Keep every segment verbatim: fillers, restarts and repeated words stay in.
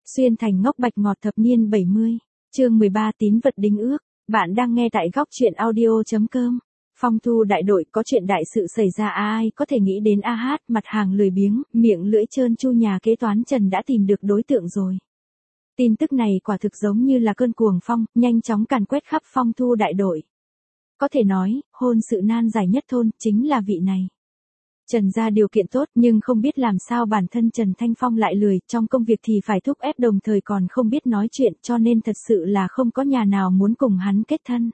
Xuyên thành ngốc bạch ngọt thập niên bảy mươi. Chương mười ba tín vật đính ước. Bạn đang nghe tại góc truyện audio.com. Phong Thu đại đội có chuyện đại sự xảy ra, ai có thể nghĩ đến a hát, mặt hàng lười biếng, miệng lưỡi trơn tru nhà kế toán Trần đã tìm được đối tượng rồi. Tin tức này quả thực giống như là cơn cuồng phong, nhanh chóng càn quét khắp Phong Thu đại đội. Có thể nói, hôn sự nan giải nhất thôn chính là vị này. Trần ra điều kiện tốt nhưng không biết làm sao bản thân Trần Thanh Phong lại lười, trong công việc thì phải thúc ép đồng thời còn không biết nói chuyện, cho nên thật sự là không có nhà nào muốn cùng hắn kết thân.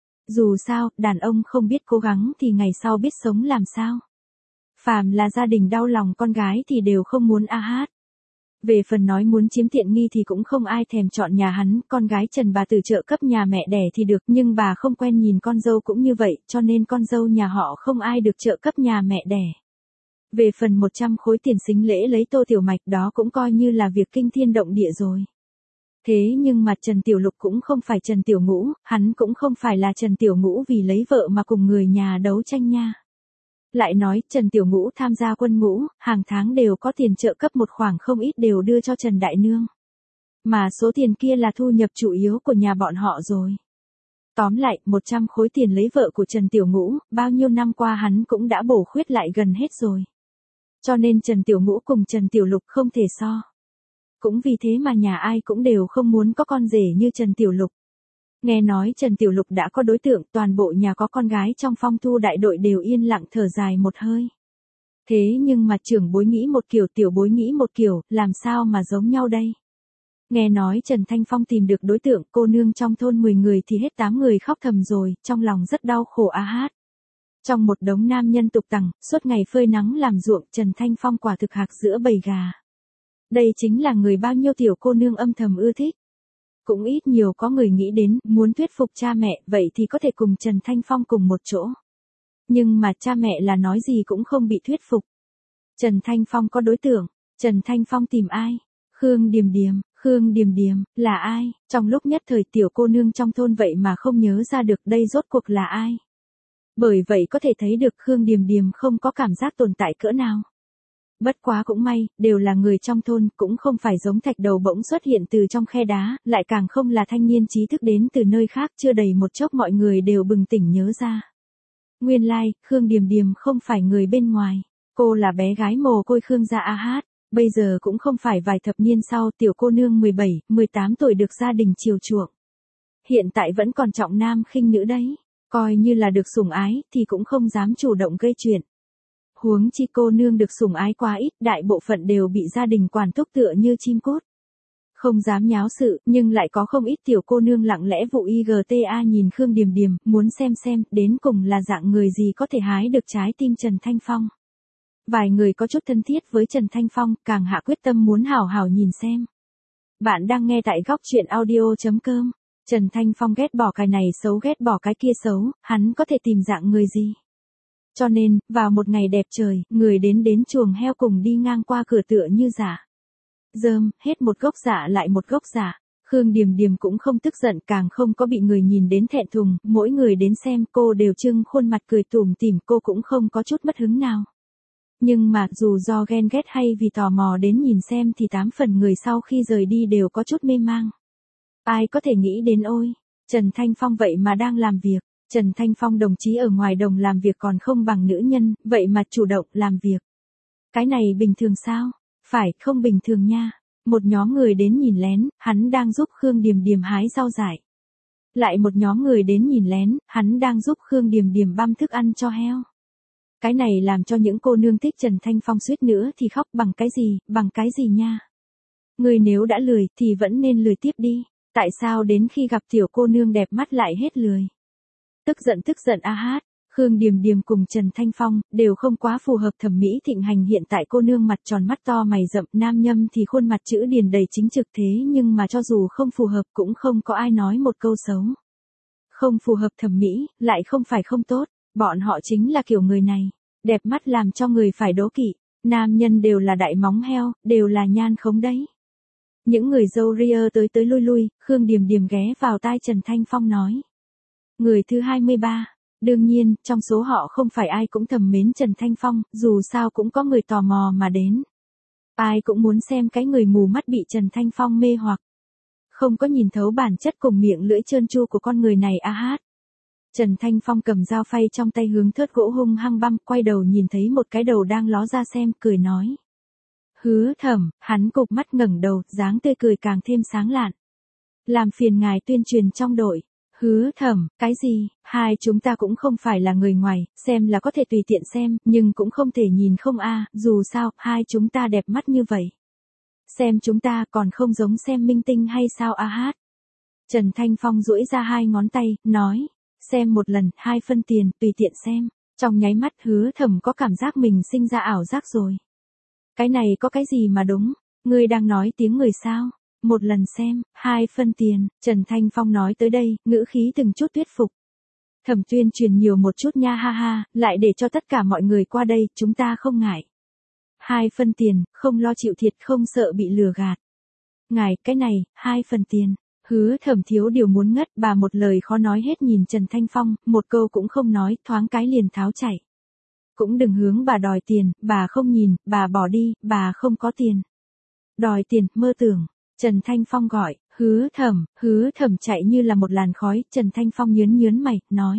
Dù sao, đàn ông không biết cố gắng thì ngày sau biết sống làm sao. Phàm là gia đình đau lòng con gái thì đều không muốn a hát. Về phần nói muốn chiếm tiện nghi thì cũng không ai thèm chọn nhà hắn, con gái Trần bà từ trợ cấp nhà mẹ đẻ thì được, nhưng bà không quen nhìn con dâu cũng như vậy, cho nên con dâu nhà họ không ai được trợ cấp nhà mẹ đẻ. Về phần một trăm khối tiền sính lễ lấy Tô Tiểu Mạch đó cũng coi như là việc kinh thiên động địa rồi. Thế nhưng mà Trần Tiểu Lục cũng không phải Trần Tiểu Ngũ, hắn cũng không phải là Trần Tiểu Ngũ vì lấy vợ mà cùng người nhà đấu tranh nha. Lại nói, Trần Tiểu Ngũ tham gia quân ngũ, hàng tháng đều có tiền trợ cấp một khoản không ít đều đưa cho Trần Đại Nương. Mà số tiền kia là thu nhập chủ yếu của nhà bọn họ rồi. Tóm lại, một trăm khối tiền lấy vợ của Trần Tiểu Ngũ, bao nhiêu năm qua hắn cũng đã bổ khuyết lại gần hết rồi. Cho nên Trần Tiểu Ngũ cùng Trần Tiểu Lục không thể so. Cũng vì thế mà nhà ai cũng đều không muốn có con rể như Trần Tiểu Lục. Nghe nói Trần Tiểu Lục đã có đối tượng, toàn bộ nhà có con gái trong Phong Thu đại đội đều yên lặng thở dài một hơi. Thế nhưng mà trưởng bối nghĩ một kiểu, tiểu bối nghĩ một kiểu, làm sao mà giống nhau đây? Nghe nói Trần Thanh Phong tìm được đối tượng, cô nương trong thôn mười người thì hết tám người khóc thầm rồi, trong lòng rất đau khổ a hát. Trong một đống nam nhân tục tằng, suốt ngày phơi nắng làm ruộng, Trần Thanh Phong quả thực hạc giữa bầy gà. Đây chính là người bao nhiêu tiểu cô nương âm thầm ưa thích. Cũng ít nhiều có người nghĩ đến, muốn thuyết phục cha mẹ, vậy thì có thể cùng Trần Thanh Phong cùng một chỗ. Nhưng mà cha mẹ là nói gì cũng không bị thuyết phục. Trần Thanh Phong có đối tượng, Trần Thanh Phong tìm ai? Khương Điềm Điềm, Khương Điềm Điềm, là ai? Trong lúc nhất thời tiểu cô nương trong thôn vậy mà không nhớ ra được đây rốt cuộc là ai. Bởi vậy có thể thấy được Khương Điềm Điềm không có cảm giác tồn tại cỡ nào. Bất quá cũng may, đều là người trong thôn, cũng không phải giống thạch đầu bỗng xuất hiện từ trong khe đá, lại càng không là thanh niên trí thức đến từ nơi khác, chưa đầy một chốc mọi người đều bừng tỉnh nhớ ra. Nguyên lai, like, Khương Điềm Điềm không phải người bên ngoài, cô là bé gái mồ côi Khương gia a hát, bây giờ cũng không phải vài thập niên sau tiểu cô nương mười bảy, mười tám tuổi được gia đình chiều chuộng. Hiện tại vẫn còn trọng nam khinh nữ đấy, coi như là được sủng ái thì cũng không dám chủ động gây chuyện. Huống chi cô nương được sủng ái quá ít, đại bộ phận đều bị gia đình quản thúc tựa như chim cút. Không dám nháo sự, nhưng lại có không ít tiểu cô nương lặng lẽ vụ i giê tê a nhìn Khương Điềm Điềm, muốn xem xem, đến cùng là dạng người gì có thể hái được trái tim Trần Thanh Phong. Vài người có chút thân thiết với Trần Thanh Phong, càng hạ quyết tâm muốn hào hào nhìn xem. Bạn đang nghe tại góc truyện audio.com. Trần Thanh Phong ghét bỏ cái này xấu ghét bỏ cái kia xấu, hắn có thể tìm dạng người gì? Cho nên, vào một ngày đẹp trời, người đến đến chuồng heo cùng đi ngang qua cửa tựa như giả. Dơm, hết một gốc giả lại một gốc giả. Khương Điềm Điềm cũng không tức giận, càng không có bị người nhìn đến thẹn thùng, mỗi người đến xem cô đều trưng khuôn mặt cười tủm tỉm, cô cũng không có chút mất hứng nào. Nhưng mà, dù do ghen ghét hay vì tò mò đến nhìn xem thì tám phần người sau khi rời đi đều có chút mê mang. Ai có thể nghĩ đến ôi, Trần Thanh Phong vậy mà đang làm việc. Trần Thanh Phong đồng chí ở ngoài đồng làm việc còn không bằng nữ nhân, vậy mà chủ động làm việc. Cái này bình thường sao? Phải, không bình thường nha. Một nhóm người đến nhìn lén, hắn đang giúp Khương Điềm Điềm hái rau dại. Lại một nhóm người đến nhìn lén, hắn đang giúp Khương Điềm Điềm băm thức ăn cho heo. Cái này làm cho những cô nương thích Trần Thanh Phong suýt nữa thì khóc, bằng cái gì, bằng cái gì nha. Người nếu đã lười thì vẫn nên lười tiếp đi. Tại sao đến khi gặp tiểu cô nương đẹp mắt lại hết lười? Tức giận tức giận a hát, Khương Điềm Điềm cùng Trần Thanh Phong đều không quá phù hợp thẩm mỹ thịnh hành hiện tại, cô nương mặt tròn mắt to mày rậm, nam nhâm thì khuôn mặt chữ điền đầy chính trực, thế nhưng mà cho dù không phù hợp cũng không có ai nói một câu xấu. Không phù hợp thẩm mỹ, lại không phải không tốt, bọn họ chính là kiểu người này, đẹp mắt làm cho người phải đố kỵ, nam nhân đều là đại móng heo, đều là nhan khống đấy. Những người dâu ria tới tới lui lui, Khương Điềm Điềm ghé vào tai Trần Thanh Phong nói. Người thứ hai mươi ba, đương nhiên, trong số họ không phải ai cũng thầm mến Trần Thanh Phong, dù sao cũng có người tò mò mà đến. Ai cũng muốn xem cái người mù mắt bị Trần Thanh Phong mê hoặc. Không có nhìn thấu bản chất cùng miệng lưỡi trơn tru của con người này a hát. Trần Thanh Phong cầm dao phay trong tay hướng thớt gỗ hung hăng băm, quay đầu nhìn thấy một cái đầu đang ló ra xem, cười nói. Hứa Thẩm, hắn cụp mắt ngẩng đầu, dáng tươi cười càng thêm sáng lạn. Làm phiền ngài tuyên truyền trong đội. Hứa Thẩm, cái gì, hai chúng ta cũng không phải là người ngoài, xem là có thể tùy tiện xem, nhưng cũng không thể nhìn không a, dù sao, hai chúng ta đẹp mắt như vậy. Xem chúng ta còn không giống xem minh tinh hay sao a hát. Trần Thanh Phong duỗi ra hai ngón tay, nói, xem một lần, hai phân tiền, tùy tiện xem. Trong nháy mắt Hứa Thẩm có cảm giác mình sinh ra ảo giác rồi. Cái này có cái gì mà đúng, ngươi đang nói tiếng người sao? Một lần xem, hai phân tiền, Trần Thanh Phong nói tới đây, ngữ khí từng chút thuyết phục. Thẩm tuyên truyền nhiều một chút nha ha ha, lại để cho tất cả mọi người qua đây, chúng ta không ngại. Hai phân tiền, không lo chịu thiệt, không sợ bị lừa gạt. Ngài, cái này, hai phần tiền. Hứa Thẩm thiếu điều muốn ngất, bà một lời khó nói hết nhìn Trần Thanh Phong, một câu cũng không nói, thoáng cái liền tháo chạy. Cũng đừng hướng bà đòi tiền, bà không nhìn, bà bỏ đi, bà không có tiền. Đòi tiền, mơ tưởng. Trần Thanh Phong gọi, Hứa Thẩm, Hứa Thẩm chạy như là một làn khói, Trần Thanh Phong nhớn nhớn mày, nói.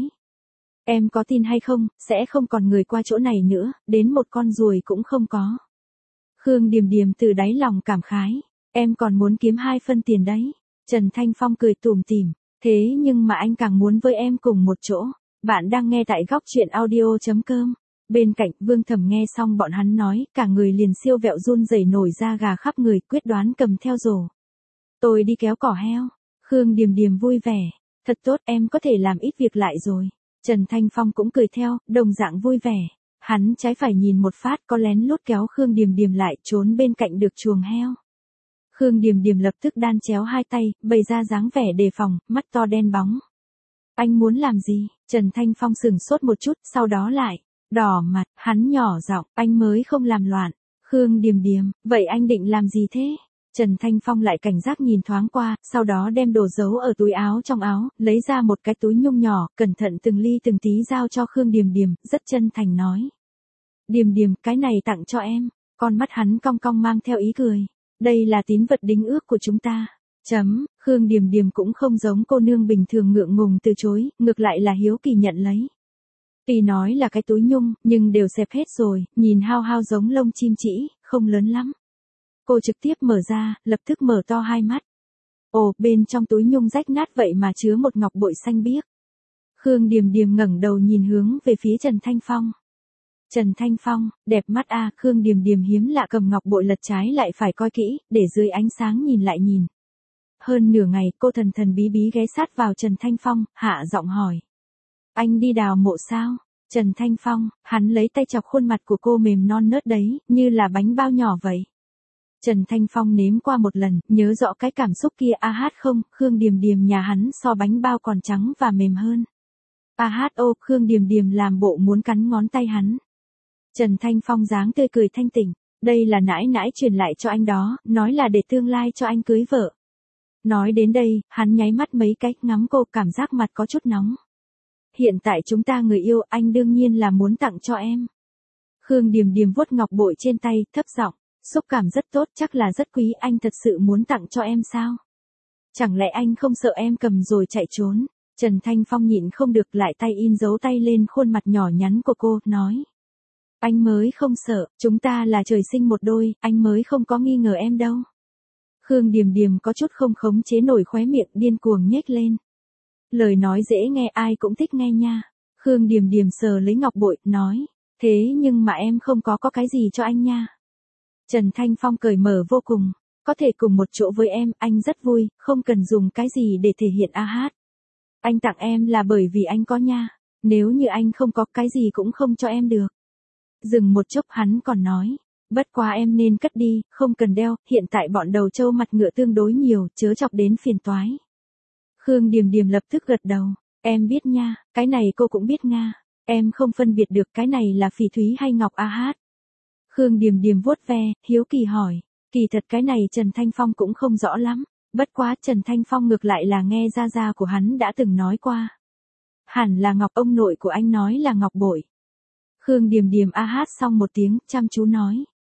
Em có tin hay không, sẽ không còn người qua chỗ này nữa, đến một con ruồi cũng không có. Khương Điềm Điềm từ đáy lòng cảm khái, em còn muốn kiếm hai phân tiền đấy. Trần Thanh Phong cười tủm tỉm, thế nhưng mà anh càng muốn với em cùng một chỗ. Bạn đang nghe tại góc truyện audio chấm com. Bên cạnh Vương Thẩm nghe xong bọn hắn nói, cả người liền siêu vẹo run rẩy nổi da gà khắp người, quyết đoán cầm theo rổ. Tôi đi kéo cỏ heo. Khương Điềm Điềm vui vẻ, thật tốt, em có thể làm ít việc lại rồi. Trần Thanh Phong cũng cười theo, đồng dạng vui vẻ. Hắn trái phải nhìn một phát, có lén lút kéo Khương Điềm Điềm lại, trốn bên cạnh được chuồng heo. Khương Điềm Điềm lập tức đan chéo hai tay, bày ra dáng vẻ đề phòng, mắt to đen bóng. Anh muốn làm gì? Trần Thanh Phong sửng sốt một chút, sau đó lại đỏ mặt, hắn nhỏ giọng, anh mới không làm loạn. Khương Điềm Điềm, vậy anh định làm gì thế? Trần Thanh Phong lại cảnh giác nhìn thoáng qua, sau đó đem đồ giấu ở túi áo trong áo, lấy ra một cái túi nhung nhỏ, cẩn thận từng ly từng tí giao cho Khương Điềm Điềm, rất chân thành nói. Điềm Điềm, cái này tặng cho em. Con mắt hắn cong cong mang theo ý cười. Đây là tín vật đính ước của chúng ta. Chấm, Khương Điềm Điềm cũng không giống cô nương bình thường ngượng ngùng từ chối, ngược lại là hiếu kỳ nhận lấy. Tuy nói là cái túi nhung, nhưng đều xẹp hết rồi, nhìn hao hao giống lông chim chỉ, không lớn lắm. Cô trực tiếp mở ra, lập tức mở to hai mắt. Ồ, bên trong túi nhung rách nát vậy mà chứa một ngọc bội xanh biếc. Khương Điềm Điềm ngẩng đầu nhìn hướng về phía Trần Thanh Phong. Trần Thanh Phong, đẹp mắt a, à, Khương Điềm Điềm hiếm lạ cầm ngọc bội lật trái lại phải coi kỹ, để dưới ánh sáng nhìn lại nhìn. Hơn nửa ngày, cô thần thần bí bí ghé sát vào Trần Thanh Phong, hạ giọng hỏi. Anh đi đào mộ sao? Trần Thanh Phong, hắn lấy tay chọc khuôn mặt của cô mềm non nớt đấy, như là bánh bao nhỏ vậy. Trần Thanh Phong nếm qua một lần, nhớ rõ cái cảm xúc kia a hát không, Khương Điềm Điềm nhà hắn so bánh bao còn trắng và mềm hơn. A hát ô, Khương Điềm Điềm làm bộ muốn cắn ngón tay hắn. Trần Thanh Phong dáng tươi cười thanh tỉnh, đây là nãi nãi truyền lại cho anh đó, nói là để tương lai cho anh cưới vợ. Nói đến đây, hắn nháy mắt mấy cách ngắm cô, cảm giác mặt có chút nóng. Hiện tại chúng ta người yêu, anh đương nhiên là muốn tặng cho em. Khương Điềm Điềm vuốt ngọc bội trên tay, thấp giọng, xúc cảm rất tốt, chắc là rất quý, anh thật sự muốn tặng cho em sao? Chẳng lẽ anh không sợ em cầm rồi chạy trốn? Trần Thanh Phong nhịn không được, lại tay in dấu tay lên khuôn mặt nhỏ nhắn của cô, nói. Anh mới không sợ, chúng ta là trời sinh một đôi, anh mới không có nghi ngờ em đâu. Khương Điềm Điềm có chút không khống chế nổi khóe miệng, điên cuồng nhếch lên. Lời nói dễ nghe, ai cũng thích nghe nha. Khương Điềm Điềm sờ lấy ngọc bội, nói. Thế nhưng mà em không có có cái gì cho anh nha. Trần Thanh Phong cởi mở vô cùng. Có thể cùng một chỗ với em, anh rất vui, không cần dùng cái gì để thể hiện a hát. Anh tặng em là bởi vì anh có nha. Nếu như anh không có, cái gì cũng không cho em được. Dừng một chút hắn còn nói. Bất quá em nên cất đi, không cần đeo, hiện tại bọn đầu trâu mặt ngựa tương đối nhiều, chớ chọc đến phiền toái. Khương Điềm Điềm lập tức gật đầu. Em biết nha, cái này cô cũng biết nga. Em không phân biệt được cái này là phỉ thúy hay ngọc a hát. Khương Điềm Điềm vuốt ve, hiếu kỳ hỏi. Kỳ thật cái này Trần Thanh Phong cũng không rõ lắm. Bất quá Trần Thanh Phong ngược lại là nghe gia gia của hắn đã từng nói qua. Hẳn là ngọc, ông nội của anh nói là ngọc bội. Khương Điềm Điềm a hát xong một tiếng, chăm chú nói.